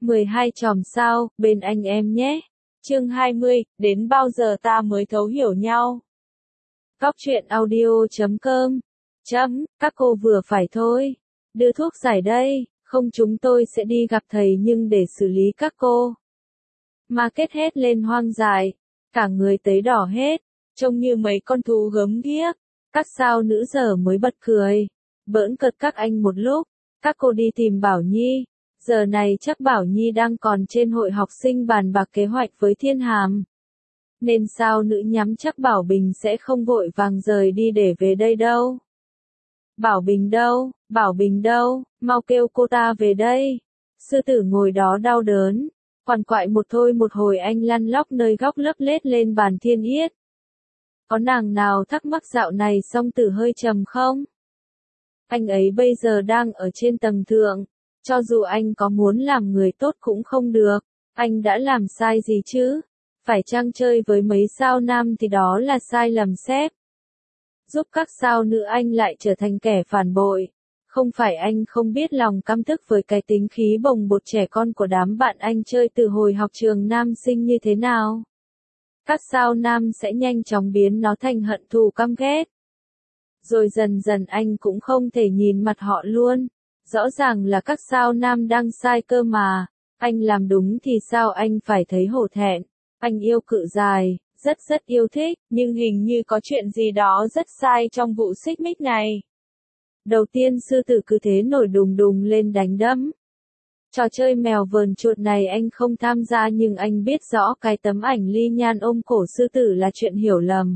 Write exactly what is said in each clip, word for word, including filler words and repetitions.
mười hai chòm sao, bên anh em nhé. Chương hai mươi, đến bao giờ ta mới thấu hiểu nhau? Góc truyện audio chấm com. Chấm, các cô vừa phải thôi. Đưa thuốc giải đây, không chúng tôi sẽ đi gặp thầy nhưng để xử lý các cô. Mà kết hết lên hoang dại, cả người tấy đỏ hết, trông như mấy con thú gớm ghiếc. Các sao nữ giờ mới bật cười, bỡn cợt các anh một lúc. Các cô đi tìm Bảo Nhi. Giờ này chắc Bảo Nhi đang còn trên hội học sinh bàn bạc kế hoạch với Thiên Hàm. Nên sao nữ nhắm chắc Bảo Bình sẽ không vội vàng rời đi để về đây đâu. Bảo Bình đâu, Bảo Bình đâu, mau kêu cô ta về đây. Sư tử ngồi đó đau đớn, quằn quại một thôi một hồi anh lăn lóc nơi góc lớp lết lên bàn Thiên Yết. Có nàng nào thắc mắc dạo này Song Tử hơi trầm không? Anh ấy bây giờ đang ở trên tầng thượng. Cho dù anh có muốn làm người tốt cũng không được, anh đã làm sai gì chứ? Phải chăng chơi với mấy sao nam thì đó là sai lầm xếp. Giúp các sao nữ anh lại trở thành kẻ phản bội. Không phải anh không biết lòng căm tức với cái tính khí bồng bột trẻ con của đám bạn anh chơi từ hồi học trường nam sinh như thế nào. Các sao nam sẽ nhanh chóng biến nó thành hận thù căm ghét. Rồi dần dần anh cũng không thể nhìn mặt họ luôn. Rõ ràng là các sao nam đang sai cơ mà, anh làm đúng thì sao anh phải thấy hổ thẹn. Anh yêu cự dài, rất rất yêu thích, nhưng hình như có chuyện gì đó rất sai trong vụ xích mích này. Đầu tiên sư tử cứ thế nổi đùng đùng lên đánh đấm. Trò chơi mèo vờn chuột này anh không tham gia nhưng anh biết rõ cái tấm ảnh Ly Nhan ôm cổ sư tử là chuyện hiểu lầm.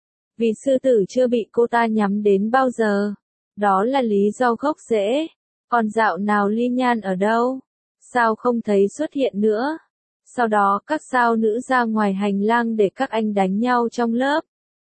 Vì sư tử chưa bị cô ta nhắm đến bao giờ. Đó là lý do gốc rễ. Còn dạo nào Ly Nhan ở đâu? Sao không thấy xuất hiện nữa? Sau đó các sao nữ ra ngoài hành lang để các anh đánh nhau trong lớp.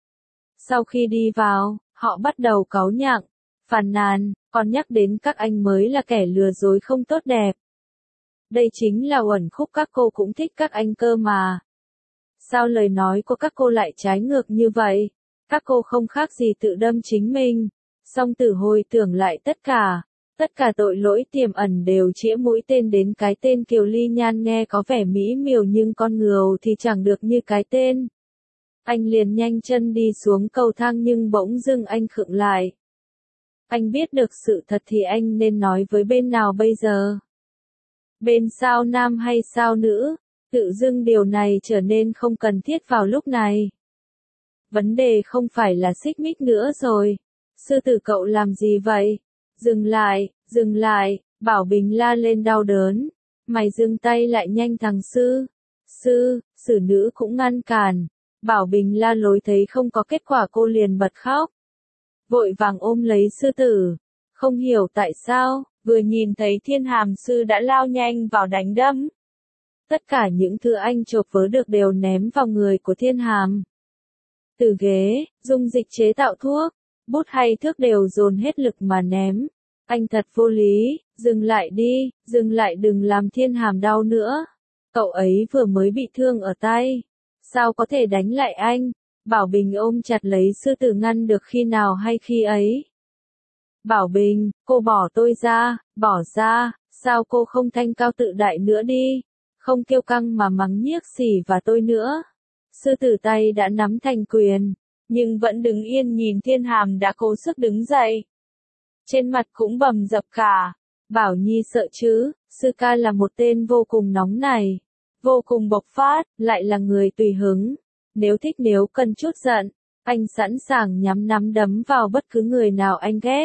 Sau khi đi vào, họ bắt đầu cáu nhặng, phàn nàn, còn nhắc đến các anh mới là kẻ lừa dối không tốt đẹp. Đây chính là uẩn khúc các cô cũng thích các anh cơ mà. Sao lời nói của các cô lại trái ngược như vậy? Các cô không khác gì tự đâm chính mình. Song Tử hồi tưởng lại tất cả. Tất cả tội lỗi tiềm ẩn đều chĩa mũi tên đến cái tên Kiều Ly Nhan nghe có vẻ mỹ miều nhưng con ngườu thì chẳng được như cái tên. Anh liền nhanh chân đi xuống cầu thang nhưng bỗng dưng anh khựng lại. Anh biết được sự thật thì anh nên nói với bên nào bây giờ? Bên sao nam hay sao nữ? Tự dưng điều này trở nên không cần thiết vào lúc này. Vấn đề không phải là xích mích nữa rồi. Sư tử cậu làm gì vậy? Dừng lại, dừng lại, Bảo Bình la lên đau đớn. Mày dừng tay lại nhanh thằng sư. Sư, xử nữ cũng ngăn cản. Bảo Bình la lối thấy không có kết quả cô liền bật khóc. Vội vàng ôm lấy sư tử. Không hiểu tại sao, vừa nhìn thấy Thiên Hàm sư đã lao nhanh vào đánh đấm. Tất cả những thứ anh chộp vớ được đều ném vào người của Thiên Hàm. Từ ghế, dung dịch chế tạo thuốc, bút hay thước đều dồn hết lực mà ném. Anh thật vô lý, dừng lại đi, dừng lại đừng làm Thiên Hàm đau nữa. Cậu ấy vừa mới bị thương ở tay. Sao có thể đánh lại anh? Bảo Bình ôm chặt lấy sư tử ngăn được khi nào hay khi ấy. Bảo Bình, cô bỏ tôi ra, bỏ ra, sao cô không thanh cao tự đại nữa đi? Không kiêu căng mà mắng nhiếc xỉ và tôi nữa. Sư tử tay đã nắm thành quyền, nhưng vẫn đứng yên nhìn Thiên Hàm đã cố sức đứng dậy. Trên mặt cũng bầm dập cả. Bảo Nhi sợ chứ, sư ca là một tên vô cùng nóng này, vô cùng bộc phát, lại là người tùy hứng. Nếu thích nếu cần chút giận, anh sẵn sàng nhắm nắm đấm vào bất cứ người nào anh ghét.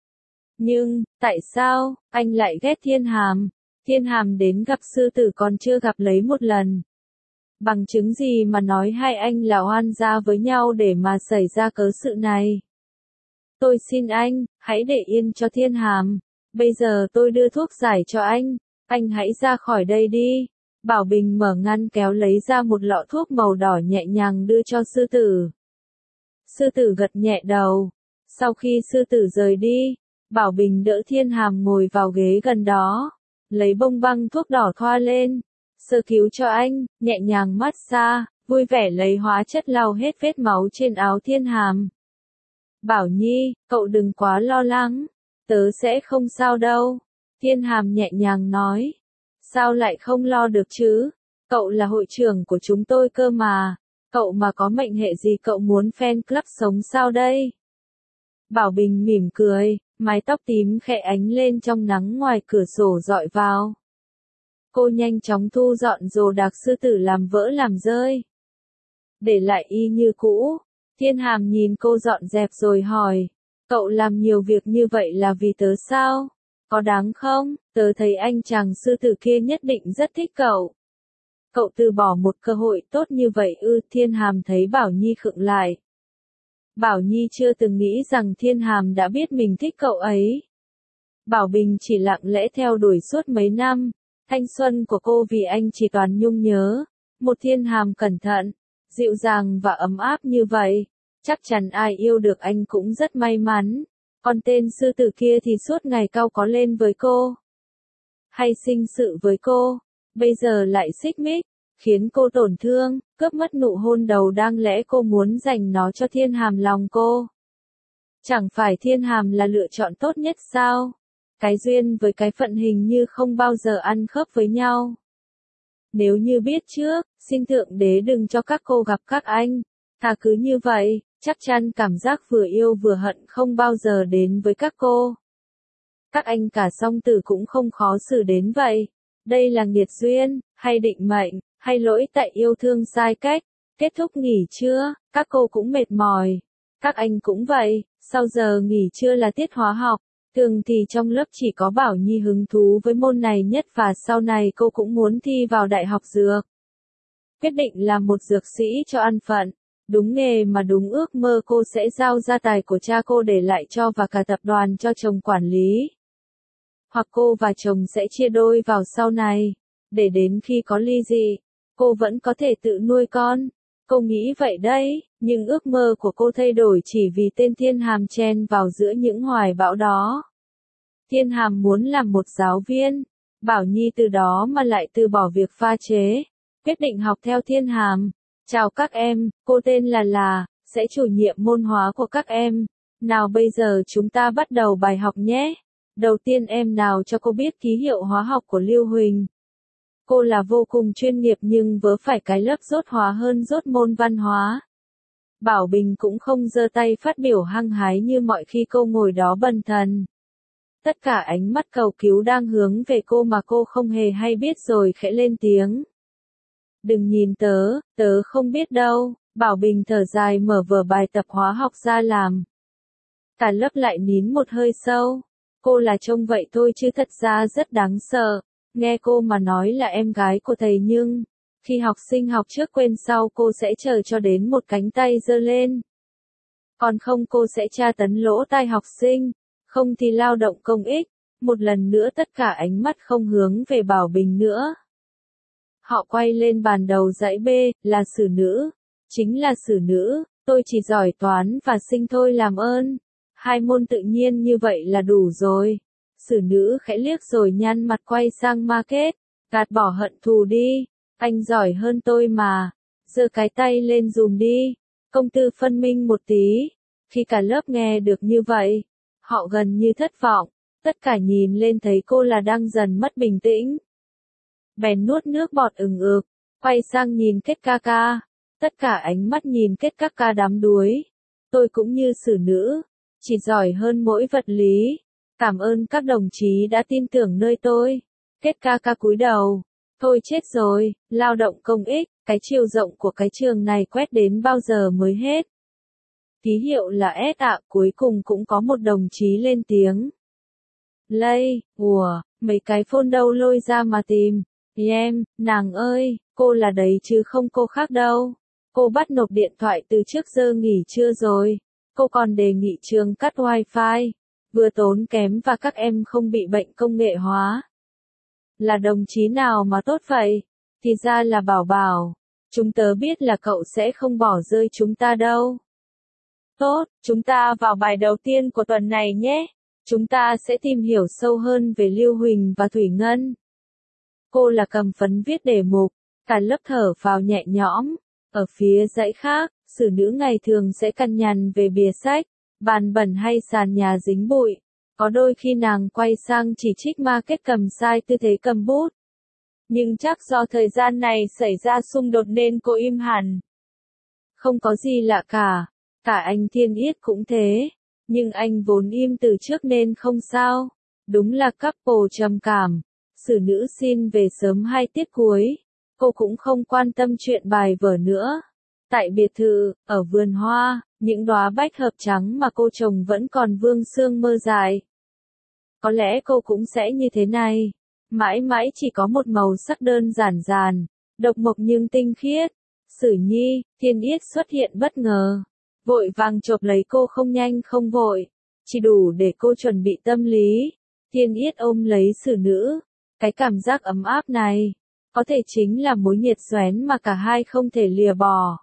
Nhưng, tại sao, anh lại ghét Thiên Hàm? Thiên Hàm đến gặp sư tử còn chưa gặp lấy một lần. Bằng chứng gì mà nói hai anh là oan gia với nhau để mà xảy ra cớ sự này? Tôi xin anh, hãy để yên cho Thiên Hàm. Bây giờ tôi đưa thuốc giải cho anh, anh hãy ra khỏi đây đi. Bảo Bình mở ngăn kéo lấy ra một lọ thuốc màu đỏ nhẹ nhàng đưa cho sư tử. Sư tử gật nhẹ đầu. Sau khi sư tử rời đi, Bảo Bình đỡ Thiên Hàm ngồi vào ghế gần đó, lấy bông băng thuốc đỏ thoa lên, sơ cứu cho anh, nhẹ nhàng massage, vui vẻ lấy hóa chất lau hết vết máu trên áo Thiên Hàm. Bảo Nhi, cậu đừng quá lo lắng, tớ sẽ không sao đâu. Thiên Hàm nhẹ nhàng nói. Sao lại không lo được chứ? Cậu là hội trưởng của chúng tôi cơ mà. Cậu mà có mệnh hệ gì cậu muốn fan club sống sao đây? Bảo Bình mỉm cười, mái tóc tím khẽ ánh lên trong nắng ngoài cửa sổ dọi vào. Cô nhanh chóng thu dọn đồ đạc sư tử làm vỡ làm rơi. Để lại y như cũ. Thiên Hàm nhìn cô dọn dẹp rồi hỏi. Cậu làm nhiều việc như vậy là vì tớ sao? Có đáng không? Tớ thấy anh chàng sư tử kia nhất định rất thích cậu. Cậu từ bỏ một cơ hội tốt như vậy ư? Thiên Hàm thấy Bảo Nhi khựng lại. Bảo Nhi chưa từng nghĩ rằng Thiên Hàm đã biết mình thích cậu ấy. Bảo Bình chỉ lặng lẽ theo đuổi suốt mấy năm. Thanh xuân của cô vì anh chỉ toàn nhung nhớ. Một Thiên Hàm cẩn thận, dịu dàng và ấm áp như vậy. Chắc chắn ai yêu được anh cũng rất may mắn. Còn tên sư tử kia thì suốt ngày cau có lên với cô. Hay sinh sự với cô. Bây giờ lại xích mích, khiến cô tổn thương, cướp mất nụ hôn đầu đang lẽ cô muốn dành nó cho Thiên Hàm lòng cô. Chẳng phải Thiên Hàm là lựa chọn tốt nhất sao? Cái duyên với cái phận hình như không bao giờ ăn khớp với nhau. Nếu như biết trước, xin Thượng Đế đừng cho các cô gặp các anh. Thà cứ như vậy, chắc chắn cảm giác vừa yêu vừa hận không bao giờ đến với các cô. Các anh cả song tử cũng không khó xử đến vậy. Đây là nghiệt duyên, hay định mệnh, hay lỗi tại yêu thương sai cách. Kết thúc nghỉ trưa, các cô cũng mệt mỏi. Các anh cũng vậy, sau giờ nghỉ trưa là tiết hóa học. Thường thì trong lớp chỉ có Bảo Nhi hứng thú với môn này nhất và sau này cô cũng muốn thi vào đại học dược. Quyết định làm một dược sĩ cho an phận. Đúng nghề mà đúng ước mơ cô sẽ giao gia tài của cha cô để lại cho và cả tập đoàn cho chồng quản lý. Hoặc cô và chồng sẽ chia đôi vào sau này. Để đến khi có ly dị, cô vẫn có thể tự nuôi con. Cô nghĩ vậy đấy, nhưng ước mơ của cô thay đổi chỉ vì tên Thiên Hàm chen vào giữa những hoài bão đó. Thiên Hàm muốn làm một giáo viên. Bảo Nhi từ đó mà lại từ bỏ việc pha chế. Quyết định học theo Thiên Hàm. Chào các em, cô tên là Là, sẽ chủ nhiệm môn hóa của các em. Nào bây giờ chúng ta bắt đầu bài học nhé. Đầu tiên em nào cho cô biết ký hiệu hóa học của Lưu Huỳnh. Cô là vô cùng chuyên nghiệp nhưng vớ phải cái lớp dốt hóa hơn dốt môn văn hóa. Bảo Bình cũng không giơ tay phát biểu hăng hái như mọi khi cô ngồi đó bần thần. Tất cả ánh mắt cầu cứu đang hướng về cô mà cô không hề hay biết rồi khẽ lên tiếng. Đừng nhìn tớ, tớ không biết đâu. Bảo Bình thở dài mở vở bài tập hóa học ra làm. Cả lớp lại nín một hơi sâu. Cô là trông vậy thôi chứ thật ra rất đáng sợ. Nghe cô mà nói là em gái của thầy nhưng, khi học sinh học trước quên sau cô sẽ chờ cho đến một cánh tay giơ lên. Còn không cô sẽ tra tấn lỗ tai học sinh, không thì lao động công ích. Một lần nữa tất cả ánh mắt không hướng về Bảo Bình nữa. Họ quay lên bàn đầu dãy B, là sử nữ. Chính là sử nữ, tôi chỉ giỏi toán và sinh thôi làm ơn. Hai môn tự nhiên như vậy là đủ rồi. Sử nữ khẽ liếc rồi nhăn mặt quay sang Market. Gạt bỏ hận thù đi. Anh giỏi hơn tôi mà. Giơ cái tay lên dùm đi. Công tư phân minh một tí. Khi cả lớp nghe được như vậy, họ gần như thất vọng. Tất cả nhìn lên thấy cô là đang dần mất bình tĩnh. Bèn nuốt nước bọt ừng ực. Quay sang nhìn Kết ca ca. Tất cả ánh mắt nhìn Kết ca ca đắm đuối. Tôi cũng như sử nữ. Chỉ giỏi hơn mỗi vật lý. Cảm ơn các đồng chí đã tin tưởng nơi tôi. Kết ca ca cúi đầu. Thôi chết rồi, lao động công ích, cái chiều rộng của cái trường này quét đến bao giờ mới hết. Ký hiệu là S ạ, cuối cùng cũng có một đồng chí lên tiếng. Lây, ủa, mấy cái phone đâu lôi ra mà tìm. Em, nàng ơi, cô là đấy chứ không cô khác đâu. Cô bắt nộp điện thoại từ trước giờ nghỉ trưa rồi. Cô còn đề nghị trường cắt wifi. Vừa tốn kém và các em không bị bệnh công nghệ hóa. Là đồng chí nào mà tốt vậy? Thì ra là Bảo Bảo. Chúng tớ biết là cậu sẽ không bỏ rơi chúng ta đâu. Tốt, chúng ta vào bài đầu tiên của tuần này nhé. Chúng ta sẽ tìm hiểu sâu hơn về Lưu Huỳnh và Thủy Ngân. Cô là cầm phấn viết đề mục. Cả lớp thở vào nhẹ nhõm. Ở phía dãy khác, sử nữ ngày thường sẽ cằn nhằn về bìa sách, bàn bẩn hay sàn nhà dính bụi. Có đôi khi nàng quay sang chỉ trích Market cầm sai tư thế cầm bút. Nhưng chắc do thời gian này xảy ra xung đột nên cô im hẳn. Không có gì lạ cả, cả anh Thiên Yết cũng thế, nhưng anh vốn im từ trước nên không sao. Đúng là couple trầm cảm. Sử nữ xin về sớm hai tiết cuối, cô cũng không quan tâm chuyện bài vở nữa. Tại biệt thự, ở vườn hoa, những đóa bách hợp trắng mà cô trồng vẫn còn vương sương mơ dài. Có lẽ cô cũng sẽ như thế này, mãi mãi chỉ có một màu sắc đơn giản dàn, độc mộc nhưng tinh khiết. Sử Nhi, Thiên Yết xuất hiện bất ngờ, vội vàng chộp lấy cô không nhanh không vội, chỉ đủ để cô chuẩn bị tâm lý. Thiên Yết ôm lấy Sử nữ, cái cảm giác ấm áp này, có thể chính là mối nhiệt xoén mà cả hai không thể lìa bỏ.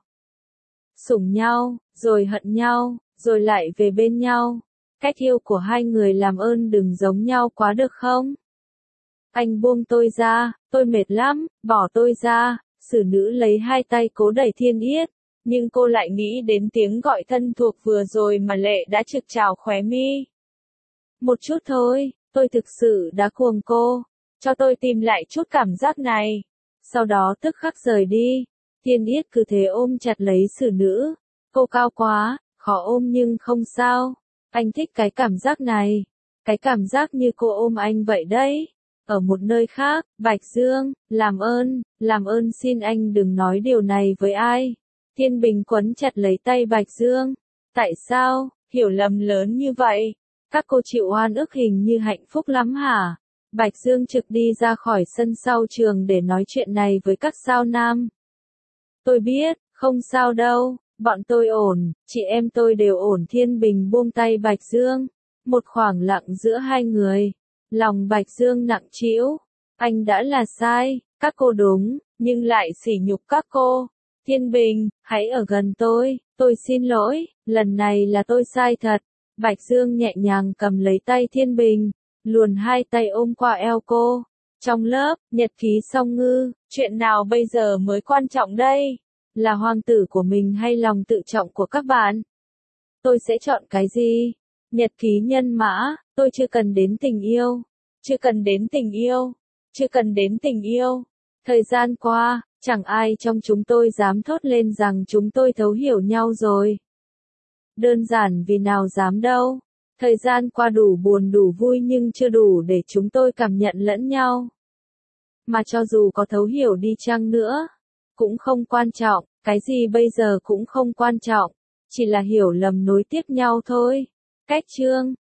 Sủng nhau, rồi hận nhau, rồi lại về bên nhau. Cách yêu của hai người làm ơn đừng giống nhau quá được không? Anh buông tôi ra, tôi mệt lắm, bỏ tôi ra. Sử nữ lấy hai tay cố đẩy Thiên Yết, nhưng cô lại nghĩ đến tiếng gọi thân thuộc vừa rồi mà lệ đã trực trào khóe mi. Một chút thôi, tôi thực sự đã cuồng cô, cho tôi tìm lại chút cảm giác này. Sau đó tức khắc rời đi. Thiên Yết cứ thế ôm chặt lấy Sử nữ. Cô cao quá, khó ôm nhưng không sao. Anh thích cái cảm giác này. Cái cảm giác như cô ôm anh vậy đấy. Ở một nơi khác, Bạch Dương, làm ơn, làm ơn xin anh đừng nói điều này với ai. Thiên Bình quấn chặt lấy tay Bạch Dương. Tại sao, hiểu lầm lớn như vậy? Các cô chịu oan ức hình như hạnh phúc lắm hả? Bạch Dương trực đi ra khỏi sân sau trường để nói chuyện này với các sao nam. Tôi biết, không sao đâu, bọn tôi ổn, chị em tôi đều ổn. Thiên Bình buông tay Bạch Dương. Một khoảng lặng giữa hai người. Lòng Bạch Dương nặng trĩu. Anh đã là sai, các cô đúng, nhưng lại sỉ nhục các cô. Thiên Bình, hãy ở gần tôi, tôi xin lỗi, lần này là tôi sai thật. Bạch Dương nhẹ nhàng cầm lấy tay Thiên Bình, luồn hai tay ôm qua eo cô. Trong lớp, nhật ký Song Ngư, chuyện nào bây giờ mới quan trọng đây? Là hoàng tử của mình hay lòng tự trọng của các bạn? Tôi sẽ chọn cái gì? Nhật ký nhân mã, tôi chưa cần đến tình yêu. Chưa cần đến tình yêu. Chưa cần đến tình yêu. Thời gian qua, chẳng ai trong chúng tôi dám thốt lên rằng chúng tôi thấu hiểu nhau rồi. Đơn giản vì nào dám đâu. Thời gian qua đủ buồn đủ vui nhưng chưa đủ để chúng tôi cảm nhận lẫn nhau. Mà cho dù có thấu hiểu đi chăng nữa, cũng không quan trọng, cái gì bây giờ cũng không quan trọng, chỉ là hiểu lầm nối tiếp nhau thôi. Cách chương